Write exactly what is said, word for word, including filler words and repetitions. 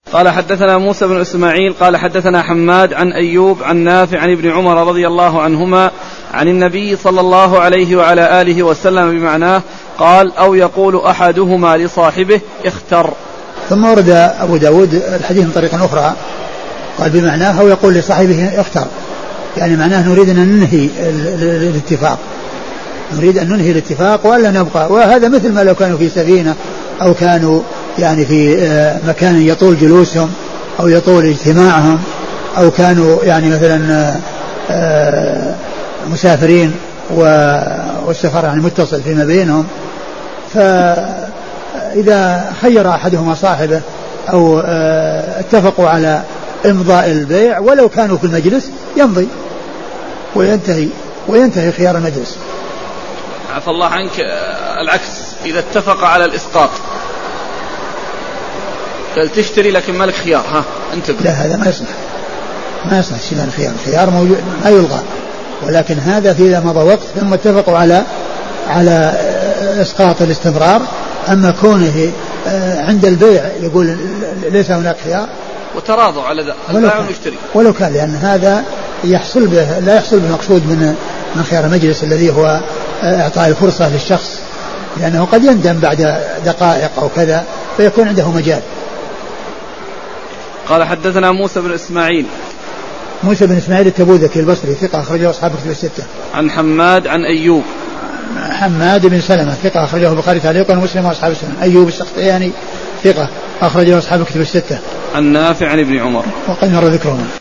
قال حدثنا موسى بن إسماعيل قال حدثنا حماد عن أيوب عن نافع عن ابن عمر رضي الله عنهما عن النبي صلى الله عليه وعلى آله وسلم بمعناه قال أو يقول أحدهما لصاحبه اختر. ثم ورد أبو داود الحديث من طريق أخرى قال بمعناه أو يقول لصاحبه اختر، يعني معناه نريد أن ننهي الاتفاق، نريد أن ننهي الاتفاق ولا نبقى. وهذا مثل ما لو كانوا في سفينة أو كانوا يعني في مكان يطول جلوسهم أو يطول اجتماعهم أو كانوا يعني مثلا مسافرين والسفر يعني متصل فيما بينهم، فإذا خير أحدهما صاحبه أو اتفقوا على إمضاء البيع ولو كانوا في المجلس يمضي وينتهي وينتهي خيار المجلس. عفى الله عنك، العكس إذا اتفق على الإسقاط قال تشتري لكن مالك خيار، ها انتبه. لا هذا ما يصلح، ما يصلح شيء الخيار، الخيار موجود ما يلغى، ولكن هذا في إذا مضى وقت ثم اتفقوا على على إسقاط الاستمرار. أما كونه عند البيع يقول ليس هناك خيار وتراضوا على ذا البائع والمشتري ولو كان، لأن هذا يحصل به لا يحصل بالمقصود من من خيار المجلس الذي هو إعطاء الفرصة للشخص، لأنه قد يندم بعد دقائق أو كذا فيكون عنده مجال. قال حدثنا موسى بن إسماعيل موسى بن إسماعيل التبوذكي البصري ثقة أخرجه أصحاب الكتب الستة. عن حماد عن أيوب حماد بن سلمة ثقة أخرجه البخاري تعليقا ومسلم وأصحاب السنن. أيوب السختياني ثقة أخرجه أصحاب الكتب الستة. عن نافع عن ابن عمر وقد مر ذكرهما.